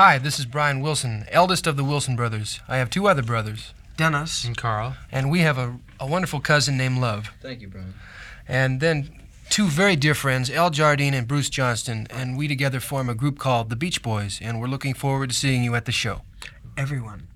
Hi, this is Brian Wilson, eldest of the Wilson brothers. I have two other brothers, Dennis. And Carl. and we have a wonderful cousin named Love. Thank you, Brian. And then two very dear friends, Al Jardine and Bruce Johnston, and we together form a group called the Beach Boys, and we're looking forward to seeing you at the show. Everyone,